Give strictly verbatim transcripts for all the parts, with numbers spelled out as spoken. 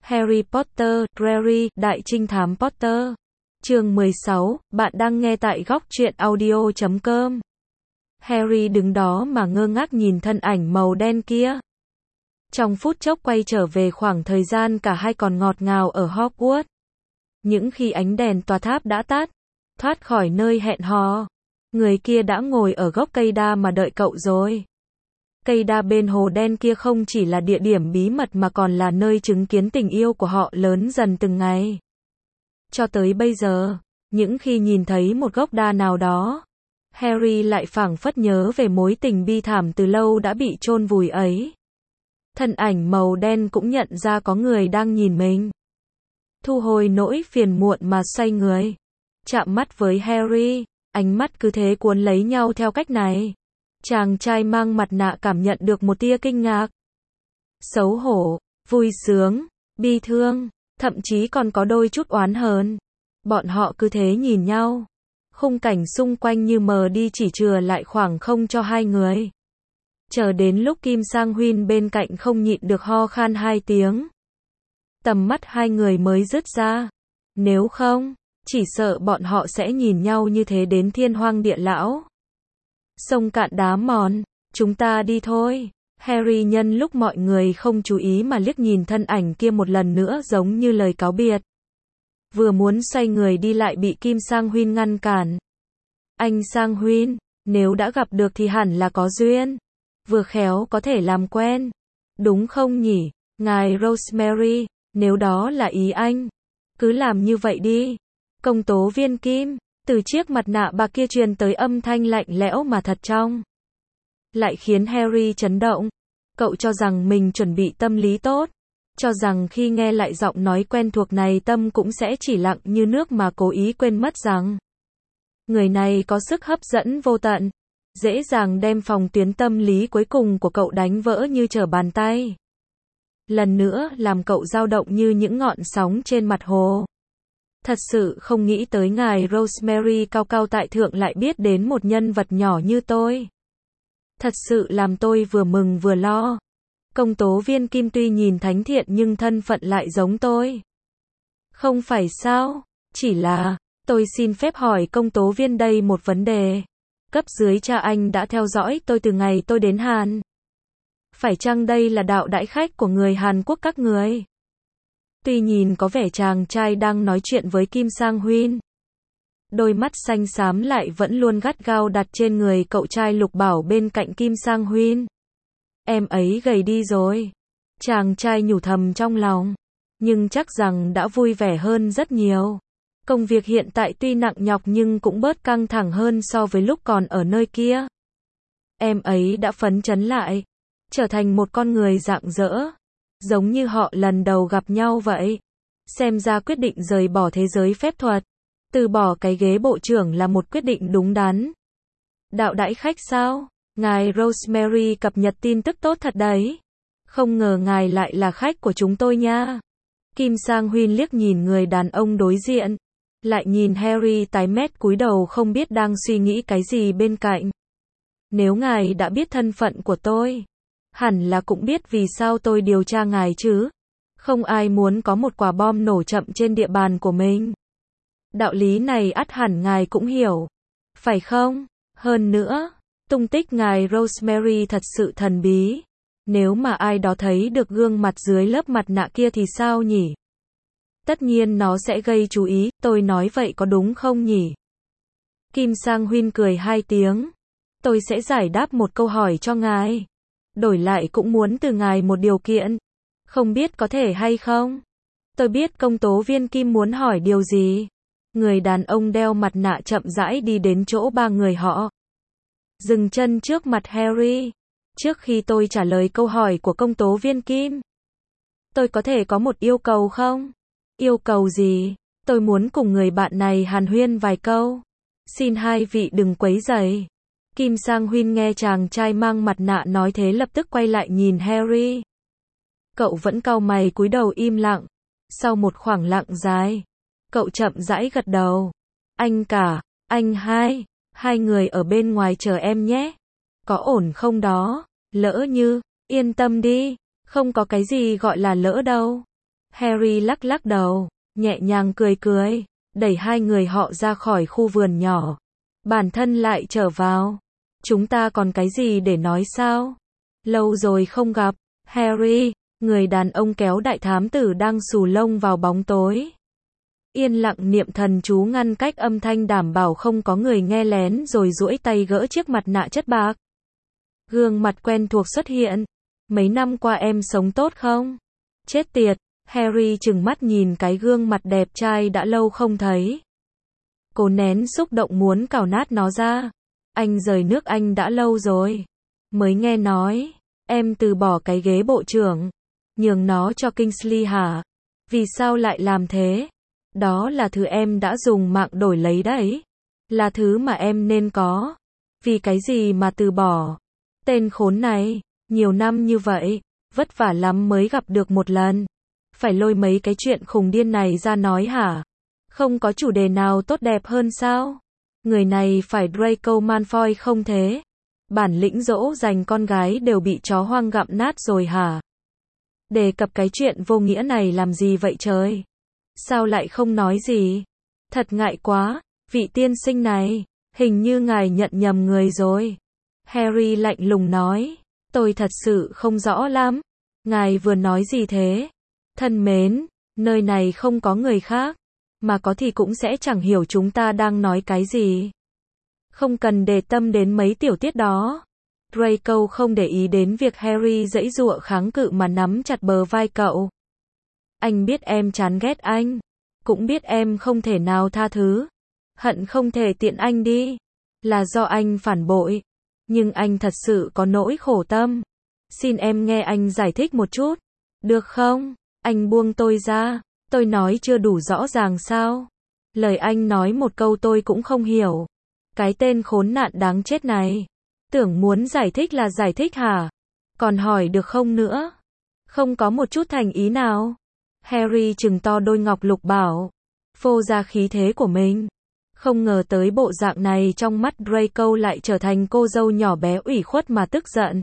Harry Potter, Harry, Đại Trinh Thám Potter. Chương mười sáu, bạn đang nghe tại góc truyện audio chấm com. Harry đứng đó mà ngơ ngác nhìn thân ảnh màu đen kia. Trong phút chốc quay trở về khoảng thời gian cả hai còn ngọt ngào ở Hogwarts. Những khi ánh đèn tòa tháp đã tắt, thoát khỏi nơi hẹn hò, người kia đã ngồi ở gốc cây đa mà đợi cậu rồi. Cây đa bên hồ đen kia không chỉ là địa điểm bí mật mà còn là nơi chứng kiến tình yêu của họ lớn dần từng ngày. Cho tới bây giờ, những khi nhìn thấy một gốc đa nào đó, Harry lại phảng phất nhớ về mối tình bi thảm từ lâu đã bị chôn vùi ấy. Thân ảnh màu đen cũng nhận ra có người đang nhìn mình. Thu hồi nỗi phiền muộn mà xoay người. Chạm mắt với Harry, ánh mắt cứ thế cuốn lấy nhau theo cách này. Chàng trai mang mặt nạ cảm nhận được một tia kinh ngạc, xấu hổ, vui sướng, bi thương, thậm chí còn có đôi chút oán hờn. Bọn họ cứ thế nhìn nhau. Khung cảnh xung quanh như mờ đi chỉ chừa lại khoảng không cho hai người. Chờ đến lúc Kim Sang Huyên bên cạnh không nhịn được ho khan hai tiếng. Tầm mắt hai người mới dứt ra. Nếu không, chỉ sợ bọn họ sẽ nhìn nhau như thế đến thiên hoang địa lão. Sông cạn đá mòn, chúng ta đi thôi. Harry nhân lúc mọi người không chú ý mà liếc nhìn thân ảnh kia một lần nữa giống như lời cáo biệt. Vừa muốn xoay người đi lại bị Kim Sang Huyên ngăn cản. Anh Sang Huyên, nếu đã gặp được thì hẳn là có duyên. Vừa khéo có thể làm quen. Đúng không nhỉ, ngài Rosemary, nếu đó là ý anh, cứ làm như vậy đi. Công tố viên Kim, từ chiếc mặt nạ bạc kia truyền tới âm thanh lạnh lẽo mà thật trong. Lại khiến Harry chấn động. Cậu cho rằng mình chuẩn bị tâm lý tốt. Cho rằng khi nghe lại giọng nói quen thuộc này tâm cũng sẽ chỉ lặng như nước mà cố ý quên mất rằng người này có sức hấp dẫn vô tận. Dễ dàng đem phòng tuyến tâm lý cuối cùng của cậu đánh vỡ như trở bàn tay. Lần nữa làm cậu dao động như những ngọn sóng trên mặt hồ. Thật sự không nghĩ tới ngài Rosemary cao cao tại thượng lại biết đến một nhân vật nhỏ như tôi. Thật sự làm tôi vừa mừng vừa lo. Công tố viên Kim tuy nhìn thánh thiện nhưng thân phận lại giống tôi. Không phải sao, chỉ là, tôi xin phép hỏi công tố viên đây một vấn đề. Cấp dưới cha anh đã theo dõi tôi từ ngày tôi đến Hàn. Phải chăng đây là đạo đãi khách của người Hàn Quốc các người? Tuy nhìn có vẻ chàng trai đang nói chuyện với Kim Sang Huyên. Đôi mắt xanh xám lại vẫn luôn gắt gao đặt trên người cậu trai Lục Bảo bên cạnh Kim Sang Huyên. Em ấy gầy đi rồi. Chàng trai nhủ thầm trong lòng. Nhưng chắc rằng đã vui vẻ hơn rất nhiều. Công việc hiện tại tuy nặng nhọc nhưng cũng bớt căng thẳng hơn so với lúc còn ở nơi kia. Em ấy đã phấn chấn lại. Trở thành một con người rạng rỡ. Giống như họ lần đầu gặp nhau vậy. Xem ra quyết định rời bỏ thế giới phép thuật. Từ bỏ cái ghế bộ trưởng là một quyết định đúng đắn. Đạo đãi khách sao? Ngài Rosemary cập nhật tin tức tốt thật đấy. Không ngờ ngài lại là khách của chúng tôi nha. Kim Sang Huyên liếc nhìn người đàn ông đối diện. Lại nhìn Harry tái mét cúi đầu không biết đang suy nghĩ cái gì bên cạnh. Nếu ngài đã biết thân phận của tôi, hẳn là cũng biết vì sao tôi điều tra ngài chứ. Không ai muốn có một quả bom nổ chậm trên địa bàn của mình. Đạo lý này ắt hẳn ngài cũng hiểu. Phải không? Hơn nữa, tung tích ngài Rosemary thật sự thần bí. Nếu mà ai đó thấy được gương mặt dưới lớp mặt nạ kia thì sao nhỉ? Tất nhiên nó sẽ gây chú ý, tôi nói vậy có đúng không nhỉ? Kim Sang Huyên cười hai tiếng. Tôi sẽ giải đáp một câu hỏi cho ngài. Đổi lại cũng muốn từ ngài một điều kiện. Không biết có thể hay không? Tôi biết công tố viên Kim muốn hỏi điều gì. Người đàn ông đeo mặt nạ chậm rãi đi đến chỗ ba người họ. Dừng chân trước mặt Harry. Trước khi tôi trả lời câu hỏi của công tố viên Kim, tôi có thể có một yêu cầu không? Yêu cầu gì? Tôi muốn cùng người bạn này hàn huyên vài câu. Xin hai vị đừng quấy rầy. Kim Sang Huyên nghe chàng trai mang mặt nạ nói thế lập tức quay lại nhìn Harry. Cậu vẫn cau mày cúi đầu im lặng. Sau một khoảng lặng dài, cậu chậm rãi gật đầu. Anh cả, anh hai, hai người ở bên ngoài chờ em nhé. Có ổn không đó? Lỡ như, yên tâm đi, không có cái gì gọi là lỡ đâu. Harry lắc lắc đầu, nhẹ nhàng cười cười, đẩy hai người họ ra khỏi khu vườn nhỏ. Bản thân lại trở vào. Chúng ta còn cái gì để nói sao? Lâu rồi không gặp. Harry, người đàn ông kéo đại thám tử đang xù lông vào bóng tối. Yên lặng niệm thần chú ngăn cách âm thanh đảm bảo không có người nghe lén rồi duỗi tay gỡ chiếc mặt nạ chất bạc. Gương mặt quen thuộc xuất hiện. Mấy năm qua em sống tốt không? Chết tiệt, Harry trừng mắt nhìn cái gương mặt đẹp trai đã lâu không thấy. Cố nén xúc động muốn cào nát nó ra. Anh rời nước Anh đã lâu rồi. Mới nghe nói, em từ bỏ cái ghế bộ trưởng, nhường nó cho Kingsley hả? Vì sao lại làm thế? Đó là thứ em đã dùng mạng đổi lấy đấy. Là thứ mà em nên có. Vì cái gì mà từ bỏ? Tên khốn này, nhiều năm như vậy, vất vả lắm mới gặp được một lần. Phải lôi mấy cái chuyện khùng điên này ra nói hả? Không có chủ đề nào tốt đẹp hơn sao? Người này phải Draco Malfoy không thế? Bản lĩnh dỗ dành con gái đều bị chó hoang gặm nát rồi hả? Đề cập cái chuyện vô nghĩa này làm gì vậy trời? Sao lại không nói gì? Thật ngại quá, vị tiên sinh này, hình như ngài nhận nhầm người rồi. Harry lạnh lùng nói, tôi thật sự không rõ lắm. Ngài vừa nói gì thế? Thân mến, nơi này không có người khác, mà có thì cũng sẽ chẳng hiểu chúng ta đang nói cái gì. Không cần để tâm đến mấy tiểu tiết đó. Draco không để ý đến việc Harry giãy giụa kháng cự mà nắm chặt bờ vai cậu. Anh biết em chán ghét anh, cũng biết em không thể nào tha thứ. Hận không thể tiện anh đi, là do anh phản bội. Nhưng anh thật sự có nỗi khổ tâm. Xin em nghe anh giải thích một chút, được không? Anh buông tôi ra, tôi nói chưa đủ rõ ràng sao? Lời anh nói một câu tôi cũng không hiểu. Cái tên khốn nạn đáng chết này. Tưởng muốn giải thích là giải thích hả? Còn hỏi được không nữa? Không có một chút thành ý nào. Harry trừng to đôi ngọc lục bảo, phô ra khí thế của mình. Không ngờ tới bộ dạng này trong mắt Draco lại trở thành cô dâu nhỏ bé ủy khuất mà tức giận.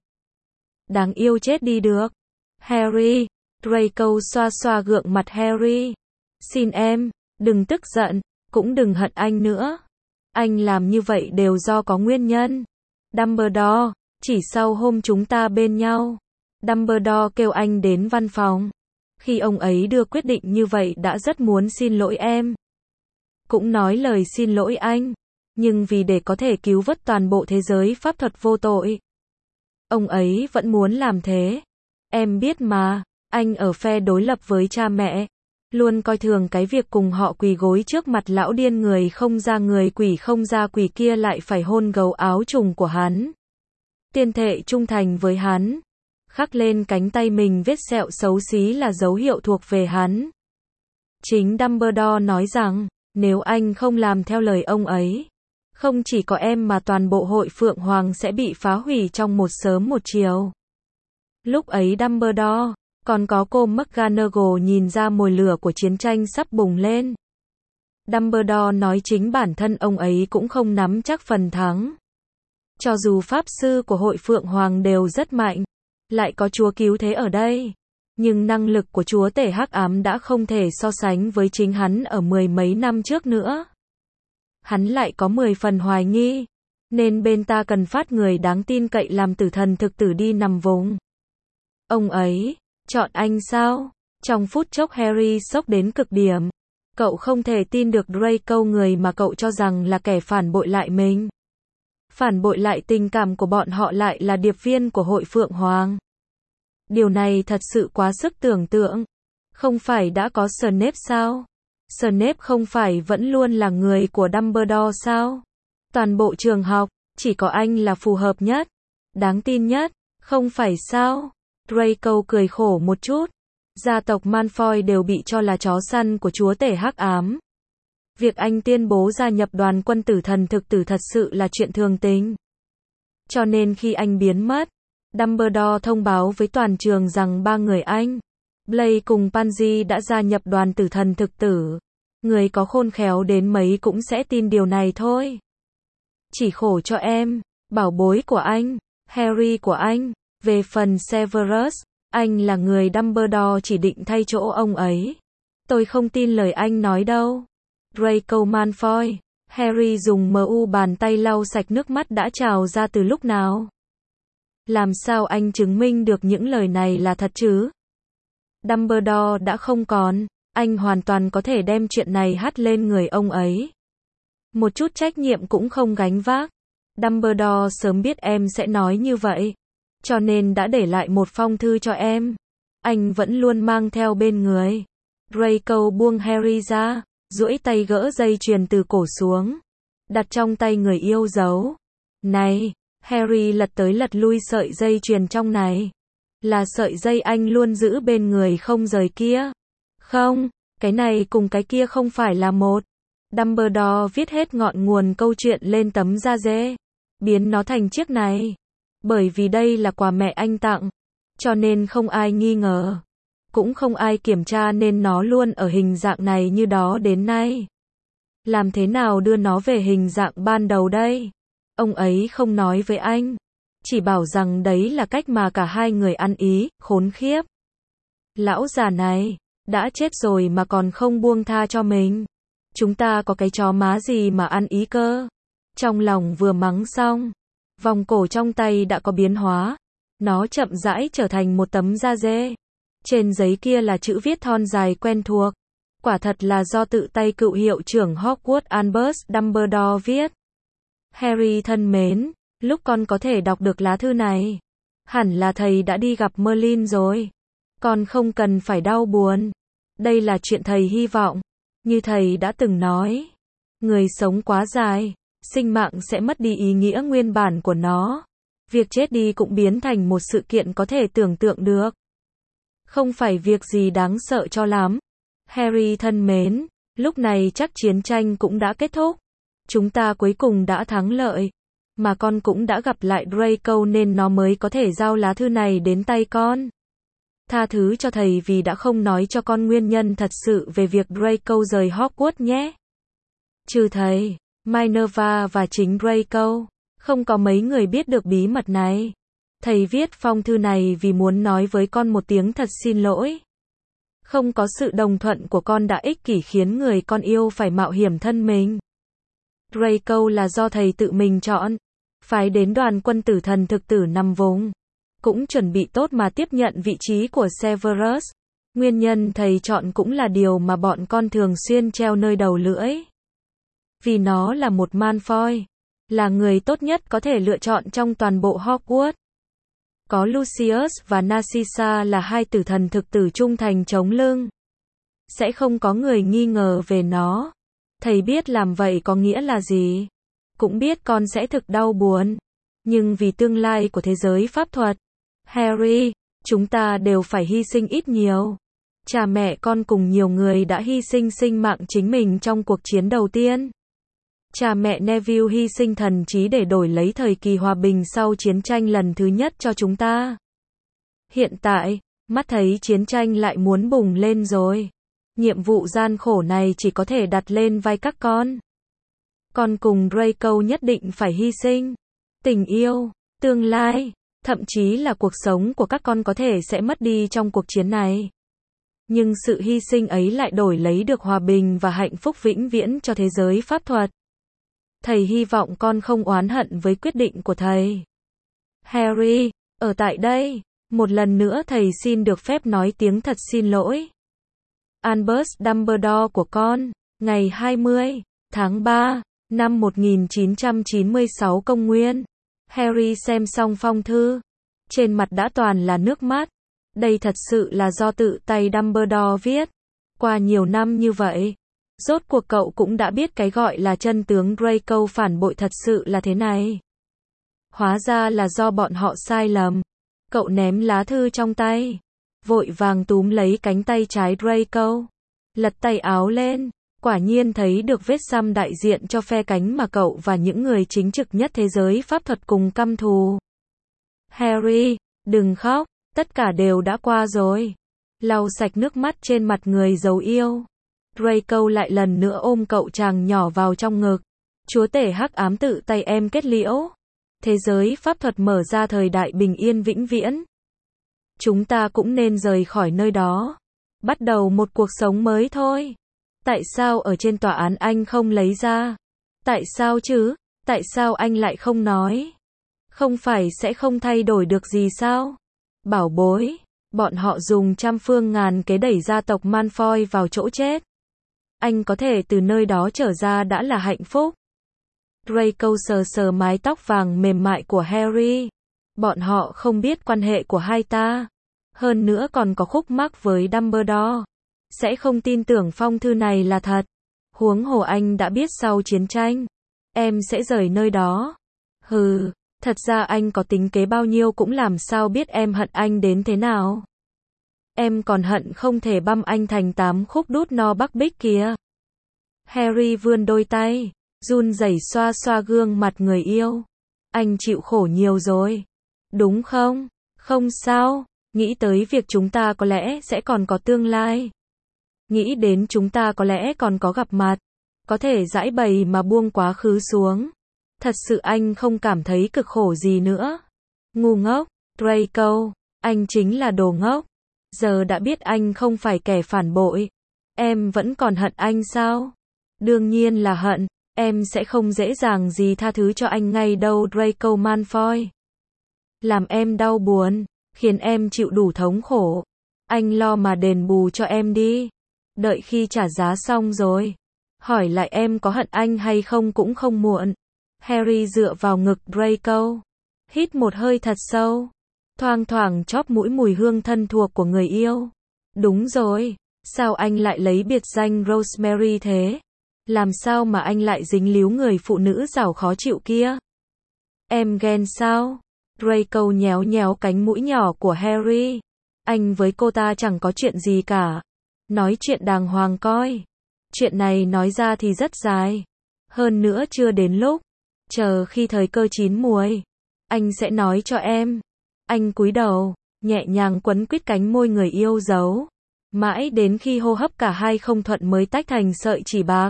Đáng yêu chết đi được. Harry, Draco xoa xoa gượng mặt Harry. Xin em, đừng tức giận, cũng đừng hận anh nữa. Anh làm như vậy đều do có nguyên nhân. Dumbledore, chỉ sau hôm chúng ta bên nhau, Dumbledore kêu anh đến văn phòng. Khi ông ấy đưa quyết định như vậy đã rất muốn xin lỗi em. Cũng nói lời xin lỗi anh. Nhưng vì để có thể cứu vớt toàn bộ thế giới pháp thuật vô tội, ông ấy vẫn muốn làm thế. Em biết mà, anh ở phe đối lập với cha mẹ. Luôn coi thường cái việc cùng họ quỳ gối trước mặt lão điên người không ra người quỷ không ra quỷ kia lại phải hôn gấu áo trùng của hắn. Tuyên thệ trung thành với hắn. Khắc lên cánh tay mình vết sẹo xấu xí là dấu hiệu thuộc về hắn. Chính Dumbledore nói rằng, nếu anh không làm theo lời ông ấy, không chỉ có em mà toàn bộ hội Phượng Hoàng sẽ bị phá hủy trong một sớm một chiều. Lúc ấy Dumbledore, còn có cô McGonagall nhìn ra mồi lửa của chiến tranh sắp bùng lên. Dumbledore nói chính bản thân ông ấy cũng không nắm chắc phần thắng. Cho dù pháp sư của hội Phượng Hoàng đều rất mạnh, lại có chúa cứu thế ở đây. Nhưng năng lực của chúa tể hắc ám đã không thể so sánh với chính hắn ở mười mấy năm trước nữa. Hắn lại có mười phần hoài nghi. Nên bên ta cần phát người đáng tin cậy làm tử thần thực tử đi nằm vùng. Ông ấy, chọn anh sao? Trong phút chốc Harry sốc đến cực điểm. Cậu không thể tin được Draco người mà cậu cho rằng là kẻ phản bội lại mình. Phản bội lại tình cảm của bọn họ lại là điệp viên của hội Phượng Hoàng. Điều này thật sự quá sức tưởng tượng. Không phải đã có Snape sao? Snape không phải vẫn luôn là người của Dumbledore sao? Toàn bộ trường học, chỉ có anh là phù hợp nhất, đáng tin nhất, không phải sao? Draco cười khổ một chút. Gia tộc Malfoy đều bị cho là chó săn của chúa tể hắc ám. Việc anh tuyên bố gia nhập đoàn quân tử thần thực tử thật sự là chuyện thường tình. Cho nên khi anh biến mất, Dumbledore thông báo với toàn trường rằng ba người anh, Blaise cùng Pansy đã gia nhập đoàn tử thần thực tử. Người có khôn khéo đến mấy cũng sẽ tin điều này thôi. Chỉ khổ cho em, bảo bối của anh, Harry của anh. Về phần Severus, Anh là người Dumbledore chỉ định thay chỗ ông ấy. Tôi không tin lời anh nói đâu. Draco Malfoy. Harry dùng mu bàn tay lau sạch nước mắt đã trào ra từ lúc nào. Làm sao anh chứng minh được những lời này là thật chứ? Dumbledore đã không còn, anh hoàn toàn có thể đem chuyện này hắt lên người ông ấy. Một chút trách nhiệm cũng không gánh vác. Dumbledore sớm biết em sẽ nói như vậy, cho nên đã để lại một phong thư cho em. Anh vẫn luôn mang theo bên người. Draco buông Harry ra, duỗi tay gỡ dây chuyền từ cổ xuống, đặt trong tay người yêu dấu. Này, Harry lật tới lật lui sợi dây chuyền trong này. Là sợi dây anh luôn giữ bên người không rời kia. Không, cái này cùng cái kia không phải là một. Dumbledore viết hết ngọn nguồn câu chuyện lên tấm da dê, biến nó thành chiếc này. Bởi vì đây là quà mẹ anh tặng, cho nên không ai nghi ngờ. Cũng không ai kiểm tra nên nó luôn ở hình dạng này như đó đến nay. Làm thế nào đưa nó về hình dạng ban đầu đây? Ông ấy không nói với anh, chỉ bảo rằng đấy là cách mà cả hai người ăn ý, khốn khiếp. Lão già này, đã chết rồi mà còn không buông tha cho mình. Chúng ta có cái chó má gì mà ăn ý cơ? Trong lòng vừa mắng xong, vòng cổ trong tay đã có biến hóa. Nó chậm rãi trở thành một tấm da dê. Trên giấy kia là chữ viết thon dài quen thuộc. Quả thật là do tự tay cựu hiệu trưởng Hogwarts Albus Dumbledore viết. Harry thân mến, lúc con có thể đọc được lá thư này, hẳn là thầy đã đi gặp Merlin rồi. Con không cần phải đau buồn. Đây là chuyện thầy hy vọng. Như thầy đã từng nói, người sống quá dài, sinh mạng sẽ mất đi ý nghĩa nguyên bản của nó. Việc chết đi cũng biến thành một sự kiện có thể tưởng tượng được. Không phải việc gì đáng sợ cho lắm. Harry thân mến, lúc này chắc chiến tranh cũng đã kết thúc. Chúng ta cuối cùng đã thắng lợi. Mà con cũng đã gặp lại Draco nên nó mới có thể giao lá thư này đến tay con. Tha thứ cho thầy vì đã không nói cho con nguyên nhân thật sự về việc Draco rời Hogwarts nhé. Trừ thầy, Minerva và chính Draco, không có mấy người biết được bí mật này. Thầy viết phong thư này vì muốn nói với con một tiếng thật xin lỗi. Không có sự đồng thuận của con đã ích kỷ khiến người con yêu phải mạo hiểm thân mình. Draco là do thầy tự mình chọn, phái đến đoàn quân tử thần thực tử nằm vùng. Cũng chuẩn bị tốt mà tiếp nhận vị trí của Severus. Nguyên nhân thầy chọn cũng là điều mà bọn con thường xuyên treo nơi đầu lưỡi. Vì nó là một Malfoy, là người tốt nhất có thể lựa chọn trong toàn bộ Hogwarts. Có Lucius và Narcissa là hai tử thần thực tử trung thành chống lưng. Sẽ không có người nghi ngờ về nó. Thầy biết làm vậy có nghĩa là gì. Cũng biết con sẽ thực đau buồn. Nhưng vì tương lai của thế giới pháp thuật, Harry, chúng ta đều phải hy sinh ít nhiều. Cha mẹ con cùng nhiều người đã hy sinh sinh mạng chính mình trong cuộc chiến đầu tiên. Cha mẹ Neville hy sinh thần trí để đổi lấy thời kỳ hòa bình sau chiến tranh lần thứ nhất cho chúng ta. Hiện tại, mắt thấy chiến tranh lại muốn bùng lên rồi. Nhiệm vụ gian khổ này chỉ có thể đặt lên vai các con. Con cùng Draco nhất định phải hy sinh. Tình yêu, tương lai, thậm chí là cuộc sống của các con có thể sẽ mất đi trong cuộc chiến này. Nhưng sự hy sinh ấy lại đổi lấy được hòa bình và hạnh phúc vĩnh viễn cho thế giới pháp thuật. Thầy hy vọng con không oán hận với quyết định của thầy. Harry, ở tại đây, một lần nữa thầy xin được phép nói tiếng thật xin lỗi. Albus Dumbledore của con, ngày hai mươi tháng ba, năm một nghìn chín trăm chín mươi sáu công nguyên. Harry xem xong phong thư. Trên mặt đã toàn là nước mắt. Đây thật sự là do tự tay Dumbledore viết. Qua nhiều năm như vậy, rốt cuộc cậu cũng đã biết cái gọi là chân tướng Draco phản bội thật sự là thế này. Hóa ra là do bọn họ sai lầm. Cậu ném lá thư trong tay, vội vàng túm lấy cánh tay trái Draco, lật tay áo lên, quả nhiên thấy được vết xăm đại diện cho phe cánh mà cậu và những người chính trực nhất thế giới pháp thuật cùng căm thù. Harry, đừng khóc, tất cả đều đã qua rồi. Lau sạch nước mắt trên mặt người dấu yêu. Draco lại lần nữa ôm cậu chàng nhỏ vào trong ngực. Chúa tể hắc ám tự tay em kết liễu. Thế giới pháp thuật mở ra thời đại bình yên vĩnh viễn. Chúng ta cũng nên rời khỏi nơi đó. Bắt đầu một cuộc sống mới thôi. Tại sao ở trên tòa án anh không lấy ra? Tại sao chứ? Tại sao anh lại không nói? Không phải sẽ không thay đổi được gì sao? Bảo bối, bọn họ dùng trăm phương ngàn kế đẩy gia tộc Malfoy vào chỗ chết. Anh có thể từ nơi đó trở ra đã là hạnh phúc. Draco sờ sờ mái tóc vàng mềm mại của Harry. Bọn họ không biết quan hệ của hai ta. Hơn nữa còn có khúc mắc với Dumbledore. Sẽ không tin tưởng phong thư này là thật. Huống hồ anh đã biết sau chiến tranh, em sẽ rời nơi đó. Hừ, thật ra anh có tính kế bao nhiêu cũng làm sao biết em hận anh đến thế nào. Em còn hận không thể băm anh thành tám khúc đút no bắc bích kìa. Harry vươn đôi tay, run rẩy xoa xoa gương mặt người yêu. Anh chịu khổ nhiều rồi. Đúng không? Không sao. Nghĩ tới việc chúng ta có lẽ sẽ còn có tương lai. Nghĩ đến chúng ta có lẽ còn có gặp mặt. Có thể giãi bày mà buông quá khứ xuống. Thật sự anh không cảm thấy cực khổ gì nữa. Ngu ngốc, Draco, anh chính là đồ ngốc. Giờ đã biết anh không phải kẻ phản bội. Em vẫn còn hận anh sao? Đương nhiên là hận. Em sẽ không dễ dàng gì tha thứ cho anh ngay đâu Draco Malfoy. Làm em đau buồn, khiến em chịu đủ thống khổ. Anh lo mà đền bù cho em đi. Đợi khi trả giá xong rồi, hỏi lại em có hận anh hay không cũng không muộn. Harry dựa vào ngực Draco, hít một hơi thật sâu, thoang thoảng chóp mũi mùi hương thân thuộc của người yêu. Đúng rồi, sao anh lại lấy biệt danh Rosemary thế? Làm sao mà anh lại dính líu người phụ nữ giàu khó chịu kia? Em ghen sao? Draco nhéo nhéo cánh mũi nhỏ của Harry. Anh với cô ta chẳng có chuyện gì cả. Nói chuyện đàng hoàng coi. Chuyện này nói ra thì rất dài. Hơn nữa chưa đến lúc. Chờ khi thời cơ chín muồi, anh sẽ nói cho em. Anh cúi đầu, nhẹ nhàng quấn quýt cánh môi người yêu giấu. Mãi đến khi hô hấp cả hai không thuận mới tách thành sợi chỉ bạc.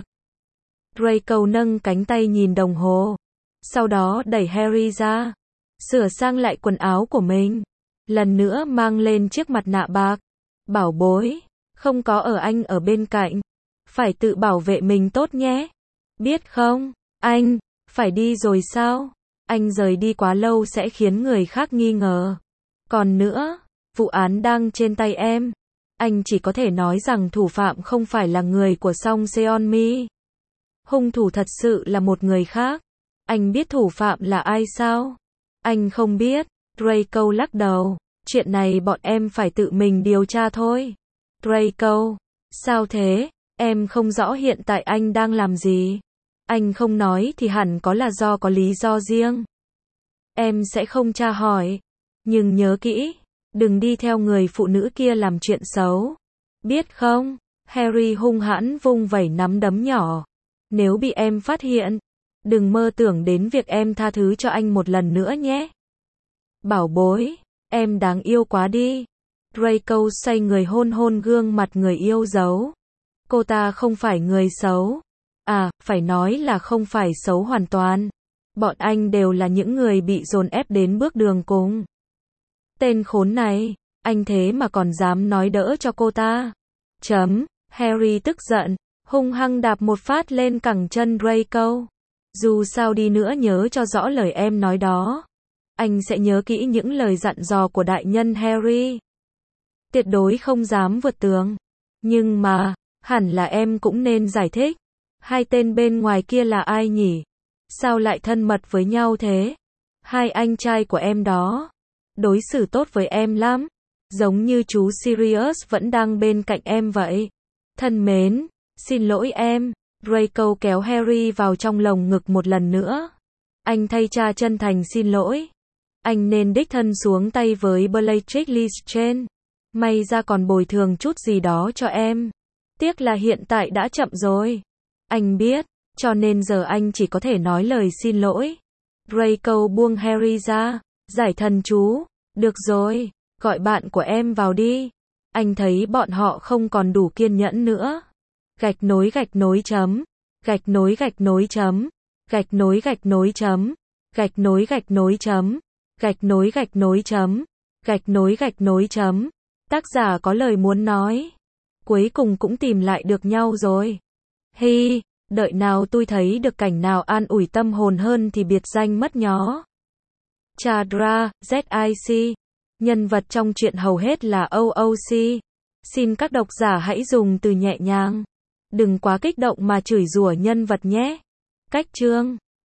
Draco nâng cánh tay nhìn đồng hồ. Sau đó đẩy Harry ra. Sửa sang lại quần áo của mình. Lần nữa mang lên chiếc mặt nạ bạc. Bảo bối, không có ở anh ở bên cạnh. Phải tự bảo vệ mình tốt nhé. Biết không, anh, phải đi rồi sao? Anh rời đi quá lâu sẽ khiến người khác nghi ngờ. Còn nữa, vụ án đang trên tay em. Anh chỉ có thể nói rằng thủ phạm không phải là người của Song Seon-mi. Hung thủ thật sự là một người khác. Anh biết thủ phạm là ai sao? Anh không biết. Draco lắc đầu. Chuyện này bọn em phải tự mình điều tra thôi. Draco, sao thế? Em không rõ hiện tại anh đang làm gì. Anh không nói thì hẳn có là do có lý do riêng. Em sẽ không tra hỏi. Nhưng nhớ kỹ, đừng đi theo người phụ nữ kia làm chuyện xấu. Biết không? Harry hung hãn vung vẩy nắm đấm nhỏ. Nếu bị em phát hiện, đừng mơ tưởng đến việc em tha thứ cho anh một lần nữa nhé. Bảo bối, em đáng yêu quá đi. Draco xoay người hôn hôn gương mặt người yêu giấu. Cô ta không phải người xấu. À, phải nói là không phải xấu hoàn toàn. Bọn anh đều là những người bị dồn ép đến bước đường cùng. Tên khốn này, anh thế mà còn dám nói đỡ cho cô ta. Chấm, Harry tức giận, hung hăng đạp một phát lên cẳng chân Draco. Dù sao đi nữa nhớ cho rõ lời em nói đó. Anh sẽ nhớ kỹ những lời dặn dò của đại nhân Harry. Tuyệt đối không dám vượt tường. Nhưng mà, hẳn là em cũng nên giải thích. Hai tên bên ngoài kia là ai nhỉ? Sao lại thân mật với nhau thế? Hai anh trai của em đó. Đối xử tốt với em lắm. Giống như chú Sirius vẫn đang bên cạnh em vậy. Thân mến, xin lỗi em. Draco kéo Harry vào trong lồng ngực một lần nữa. Anh thay cha chân thành xin lỗi. Anh nên đích thân xuống tay với Bellatrix Lestrange. May ra còn bồi thường chút gì đó cho em. Tiếc là hiện tại đã chậm rồi. Anh biết, cho nên giờ anh chỉ có thể nói lời xin lỗi. Draco buông Harry ra. Giải thần chú. Được rồi, gọi bạn của em vào đi. Anh thấy bọn họ không còn đủ kiên nhẫn nữa. Gạch nối gạch nối chấm. Gạch nối gạch nối chấm. Gạch nối gạch nối chấm. Gạch nối gạch nối chấm. Gạch nối gạch nối chấm. Gạch nối gạch nối chấm. Tác giả có lời muốn nói. Cuối cùng cũng tìm lại được nhau rồi. Hi, đợi nào tôi thấy được cảnh nào an ủi tâm hồn hơn thì biệt danh mất nhó. Chandra, Z I C. Nhân vật trong truyện hầu hết là O O C. Xin các độc giả hãy dùng từ nhẹ nhàng. Đừng quá kích động mà chửi rủa nhân vật nhé. Cách chương